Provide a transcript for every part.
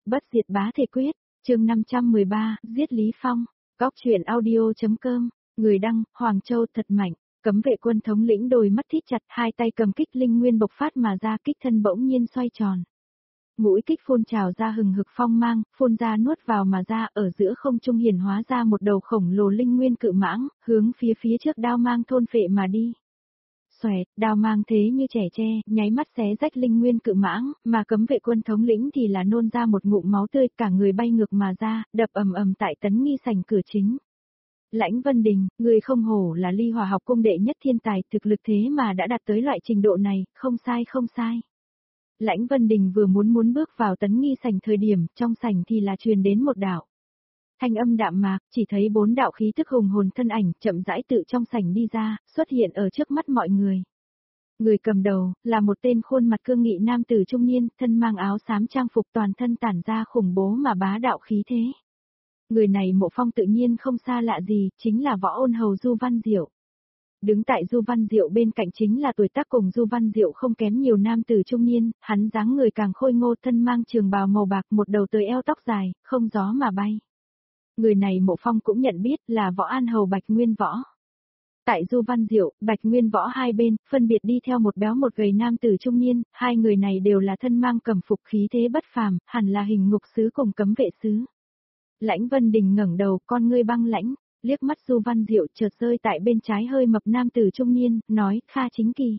Bất diệt bá thể quyết, chương 513, giết Lý Phong, góc truyện audio.com, người đăng, Hoàng Châu thật mạnh, cấm vệ quân thống lĩnh đôi mắt thít chặt, hai tay cầm kích linh nguyên bộc phát mà ra, kích thân bỗng nhiên xoay tròn. Mũi kích phun trào ra hừng hực phong mang, phun ra nuốt vào mà ra, ở giữa không trung hiển hóa ra một đầu khổng lồ linh nguyên cự mãng, hướng phía trước đao mang thôn phệ mà đi. Xoẹt, đao mang thế như trẻ tre, nháy mắt xé rách linh nguyên cự mãng, mà cấm vệ quân thống lĩnh thì là nôn ra một ngụm máu tươi, cả người bay ngược mà ra, đập ầm ầm tại Tấn Nghi sảnh cửa chính. Lãnh Vân Đình, người không hổ là Ly Hỏa học cung đệ nhất thiên tài, thực lực thế mà đã đạt tới loại trình độ này, không sai không sai. Lãnh Vân Đình vừa muốn bước vào Tấn Nghi sảnh thời điểm, trong sảnh thì là truyền đến một đạo thanh âm đạm mạc, chỉ thấy 4 đạo khí tức hùng hồn thân ảnh chậm rãi tự trong sảnh đi ra, xuất hiện ở trước mắt mọi người. Người cầm đầu là một tên khuôn mặt cương nghị nam tử trung niên, thân mang áo xám trang phục, toàn thân tản ra khủng bố mà bá đạo khí thế. Người này Mộ Phong tự nhiên không xa lạ gì, chính là Võ Ôn Hầu Du Văn Diệu. Đứng tại Du Văn Diệu bên cạnh chính là tuổi tác cùng Du Văn Diệu không kém nhiều nam tử trung niên, hắn dáng người càng khôi ngô, thân mang trường bào màu bạc, một đầu tới eo tóc dài, không gió mà bay. Người này Mộ Phong cũng nhận biết là Võ An Hầu Bạch Nguyên Võ. Tại Du Văn Diệu, Bạch Nguyên Võ hai bên, phân biệt đi theo một béo một gầy nam tử trung niên, hai người này đều là thân mang cẩm phục khí thế bất phàm, hẳn là hình ngục sứ cùng cấm vệ sứ. Lãnh Vân Đình ngẩng đầu, con ngươi băng lãnh, liếc mắt Du Văn Diệu chợt rơi tại bên trái hơi mập nam tử trung niên, nói, Kha Chính Kỳ.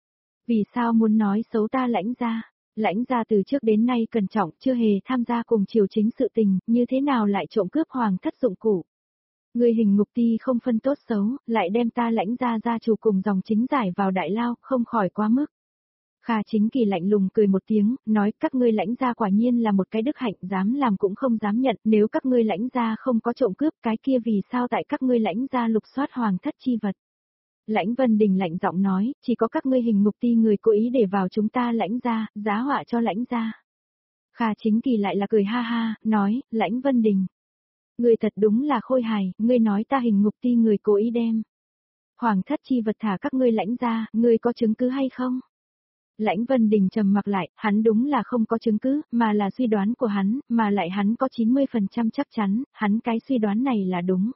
Vì sao muốn nói xấu ta Lãnh gia? Lãnh gia từ trước đến nay cẩn trọng, chưa hề tham gia cùng triều chính sự tình, như thế nào lại trộm cướp hoàng thất dụng cụ? Người hình ngục ti không phân tốt xấu, lại đem ta Lãnh gia gia chủ cùng dòng chính giải vào đại lao, không khỏi quá mức. Kha Chính Kỳ lạnh lùng cười một tiếng, nói các ngươi Lãnh gia quả nhiên là một cái đức hạnh, dám làm cũng không dám nhận, nếu các ngươi Lãnh gia không có trộm cướp cái kia vì sao tại các ngươi Lãnh gia lục soát hoàng thất chi vật? Lãnh Vân Đình lạnh giọng nói, chỉ có các ngươi hình ngục ti người cố ý để vào chúng ta Lãnh gia, giá họa cho Lãnh gia. Kha Chính Kỳ lại là cười ha ha, nói, Lãnh Vân Đình. Ngươi thật đúng là khôi hài, ngươi nói ta hình ngục ti người cố ý đem hoàng thất chi vật thả các ngươi Lãnh gia, ngươi có chứng cứ hay không? Lãnh Vân Đình trầm mặc lại, hắn đúng là không có chứng cứ, mà là suy đoán của hắn, mà lại hắn có 90% chắc chắn, hắn cái suy đoán này là đúng.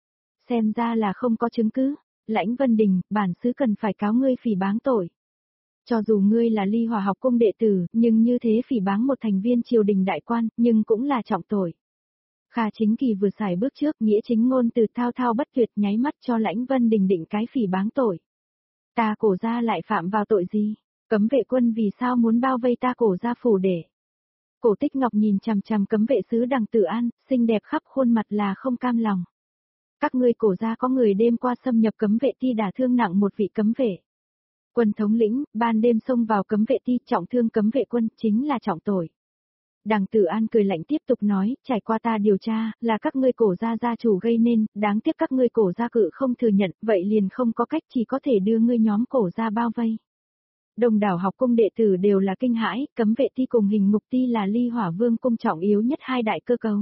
Xem ra là không có chứng cứ. Lãnh Vân Đình, bản xứ cần phải cáo ngươi phỉ báng tội. Cho dù ngươi là Ly Hỏa học cung đệ tử, nhưng như thế phỉ báng một thành viên triều đình đại quan, nhưng cũng là trọng tội. Kha Chính Kỳ vừa xài bước trước, nghĩa chính ngôn từ thao thao bất tuyệt, nháy mắt cho Lãnh Vân Đình định cái phỉ báng tội. Ta Cổ gia lại phạm vào tội gì? Cấm vệ quân vì sao muốn bao vây ta Cổ gia phủ để? Cổ Tích Ngọc nhìn chằm chằm cấm vệ sứ Đằng Tử An, xinh đẹp khắp khuôn mặt là không cam lòng. Các ngươi Cổ gia có người đêm qua xâm nhập cấm vệ ti đả thương nặng một vị cấm vệ quân thống lĩnh, ban đêm xông vào cấm vệ ti, trọng thương cấm vệ quân, chính là trọng tội. Đằng Tử An cười lạnh tiếp tục nói, trải qua ta điều tra, là các ngươi Cổ gia gia chủ gây nên, đáng tiếc các ngươi Cổ gia cự không thừa nhận, vậy liền không có cách, chỉ có thể đưa ngươi nhóm Cổ gia bao vây. Đông đảo học cung đệ tử đều là kinh hãi, cấm vệ ti cùng hình ngục ti là Ly Hỏa Vương cung trọng yếu nhất hai đại cơ cấu.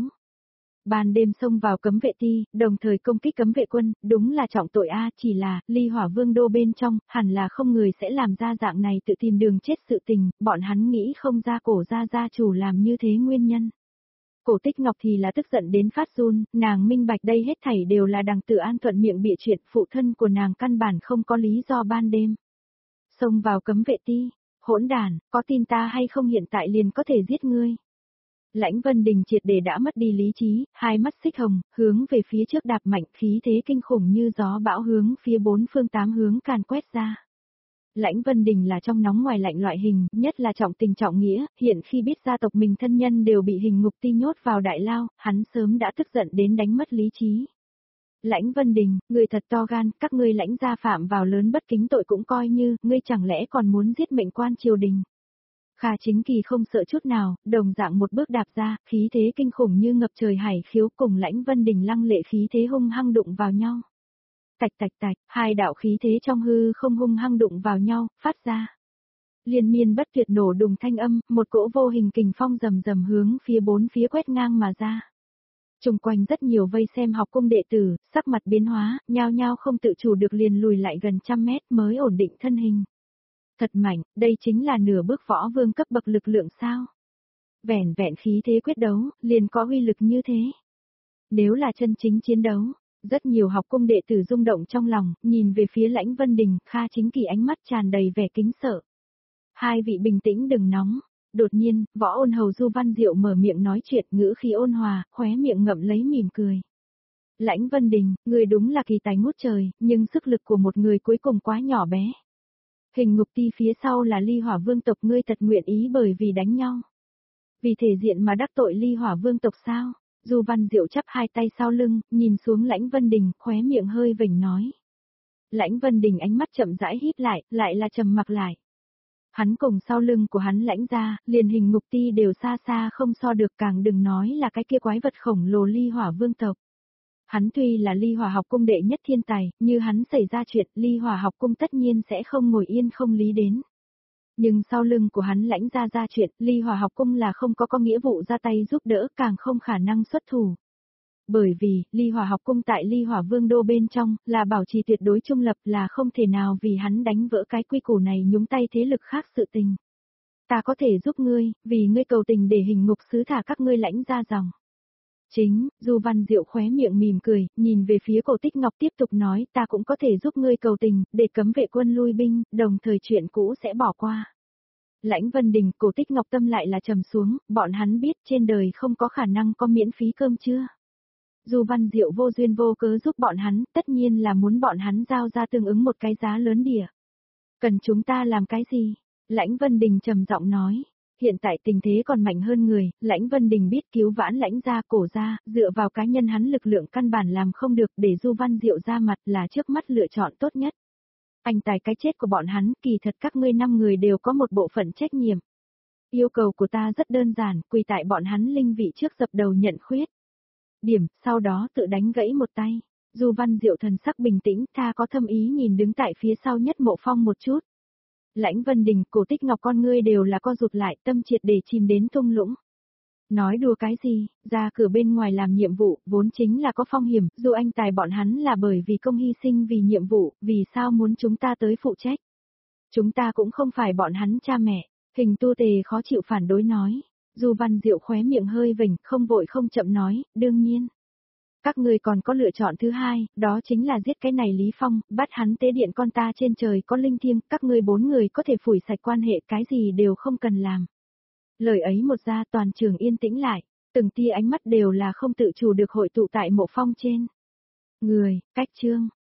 Ban đêm xông vào cấm vệ ti, đồng thời công kích cấm vệ quân, đúng là trọng tội a, chỉ là, Ly Hỏa Vương đô bên trong, hẳn là không người sẽ làm ra dạng này tự tìm đường chết sự tình, bọn hắn nghĩ không ra Cổ gia gia chủ làm như thế nguyên nhân. Cổ Tích Ngọc thì là tức giận đến phát run, nàng minh bạch đây hết thảy đều là Đằng Tử An thuận miệng bịa chuyện, phụ thân của nàng căn bản không có lý do ban đêm xông vào cấm vệ ti, hỗn đản, có tin ta hay không hiện tại liền có thể giết ngươi. Lãnh Vân Đình triệt để đã mất đi lý trí, hai mắt xích hồng, hướng về phía trước đạp mạnh, khí thế kinh khủng như gió bão hướng phía bốn phương tám hướng càn quét ra. Lãnh Vân Đình là trong nóng ngoài lạnh loại hình, nhất là trọng tình trọng nghĩa, hiện khi biết gia tộc mình thân nhân đều bị hình ngục ti nhốt vào đại lao, hắn sớm đã tức giận đến đánh mất lý trí. Lãnh Vân Đình, người thật to gan, các ngươi Lãnh gia phạm vào lớn bất kính tội cũng coi như, ngươi chẳng lẽ còn muốn giết mệnh quan triều đình. Kha Chính Kỳ không sợ chút nào, đồng dạng một bước đạp ra, khí thế kinh khủng như ngập trời hải khiếu, cùng Lãnh Vân Đình lăng lệ khí thế hung hăng đụng vào nhau. Tạch tạch tạch, hai đạo khí thế trong hư không hung hăng đụng vào nhau, phát ra liên miên bất tuyệt nổ đùng thanh âm, một cỗ vô hình kình phong rầm rầm hướng phía bốn phía quét ngang mà ra. Xung quanh rất nhiều vây xem học cung đệ tử, sắc mặt biến hóa, nhao nhao không tự chủ được liền lùi lại gần trăm mét mới ổn định thân hình. Thật mạnh, đây chính là nửa bước võ vương cấp bậc lực lượng sao? Vẻn vẹn khí thế quyết đấu, liền có uy lực như thế. Nếu là chân chính chiến đấu, rất nhiều học cung đệ tử rung động trong lòng, nhìn về phía Lãnh Vân Đình, Kha Chính Kỳ ánh mắt tràn đầy vẻ kính sợ. Hai vị bình tĩnh đừng nóng. Đột nhiên, Võ Ôn Hầu Du Văn Diệu mở miệng nói chuyện, ngữ khí ôn hòa, khóe miệng ngậm lấy mỉm cười. Lãnh Vân Đình, người đúng là kỳ tài ngút trời, nhưng sức lực của một người cuối cùng quá nhỏ bé. Hình ngục ti phía sau là Ly Hỏa Vương tộc, ngươi thật nguyện ý bởi vì đánh nhau. Vì thể diện mà đắc tội Ly Hỏa Vương tộc sao? Du Văn Diệu chắp hai tay sau lưng, nhìn xuống Lãnh Vân Đình, khóe miệng hơi vểnh nói. Lãnh Vân Đình ánh mắt chậm rãi híp lại là trầm mặc lại. Hắn cùng sau lưng của hắn Lãnh gia, liền hình ngục ti đều xa xa không so được, càng đừng nói là cái kia quái vật khổng lồ Ly Hỏa Vương tộc. Hắn tuy là Ly Hỏa học cung đệ nhất thiên tài, như hắn xảy ra chuyện, Ly Hỏa học cung tất nhiên sẽ không ngồi yên không lý đến. Nhưng sau lưng của hắn Lãnh gia ra chuyện, Ly Hỏa học cung là không có nghĩa vụ ra tay giúp đỡ, càng không khả năng xuất thủ. Bởi vì, Ly Hỏa học cung tại Ly Hỏa Vương đô bên trong, là bảo trì tuyệt đối trung lập, là không thể nào vì hắn đánh vỡ cái quy củ này nhúng tay thế lực khác sự tình. Ta có thể giúp ngươi, vì ngươi cầu tình để hình ngục sứ thả các ngươi Lãnh gia dòng. Chính, Du Văn Diệu khóe miệng mỉm cười, nhìn về phía Cổ Tích Ngọc tiếp tục nói, ta cũng có thể giúp ngươi cầu tình, để cấm vệ quân lui binh, đồng thời chuyện cũ sẽ bỏ qua. Lãnh Vân Đình, Cổ Tích Ngọc tâm lại là trầm xuống, bọn hắn biết trên đời không có khả năng có miễn phí cơm chưa. Du Văn Diệu vô duyên vô cớ giúp bọn hắn, tất nhiên là muốn bọn hắn giao ra tương ứng một cái giá lớn đỉa. Cần chúng ta làm cái gì? Lãnh Vân Đình trầm giọng nói. Hiện tại tình thế còn mạnh hơn người, Lãnh Vân Đình biết cứu vãn Lãnh gia cổ ra, dựa vào cá nhân hắn lực lượng căn bản làm không được, để Du Văn Diệu ra mặt là trước mắt lựa chọn tốt nhất. Anh tài cái chết của bọn hắn, kỳ thật các ngươi 5 người đều có một bộ phận trách nhiệm. Yêu cầu của ta rất đơn giản, quỳ tại bọn hắn linh vị trước dập đầu nhận khuyết. Điểm, sau đó tự đánh gãy một tay. Du Văn Diệu thần sắc bình tĩnh, tha có thâm ý nhìn đứng tại phía sau nhất Mộ Phong một chút. Lãnh Vân Đình, Cổ Tích Ngọc con ngươi đều là co rụt lại, tâm triệt để chìm đến thung lũng. Nói đùa cái gì, ra cửa bên ngoài làm nhiệm vụ, vốn chính là có phong hiểm, dù anh tài bọn hắn là bởi vì công hy sinh vì nhiệm vụ, vì sao muốn chúng ta tới phụ trách. Chúng ta cũng không phải bọn hắn cha mẹ, Hình Tu Tề khó chịu phản đối nói. Du Văn Diệu khóe miệng hơi vểnh, không vội không chậm nói, đương nhiên. Các ngươi còn có lựa chọn thứ hai, đó chính là giết cái này Lý Phong, bắt hắn tế điện con ta trên trời có linh thiêng, các ngươi 4 người có thể phủi sạch quan hệ, cái gì đều không cần làm. Lời ấy một ra toàn trường yên tĩnh lại, từng tia ánh mắt đều là không tự chủ được hội tụ tại Mộ Phong trên. Người, cách chương.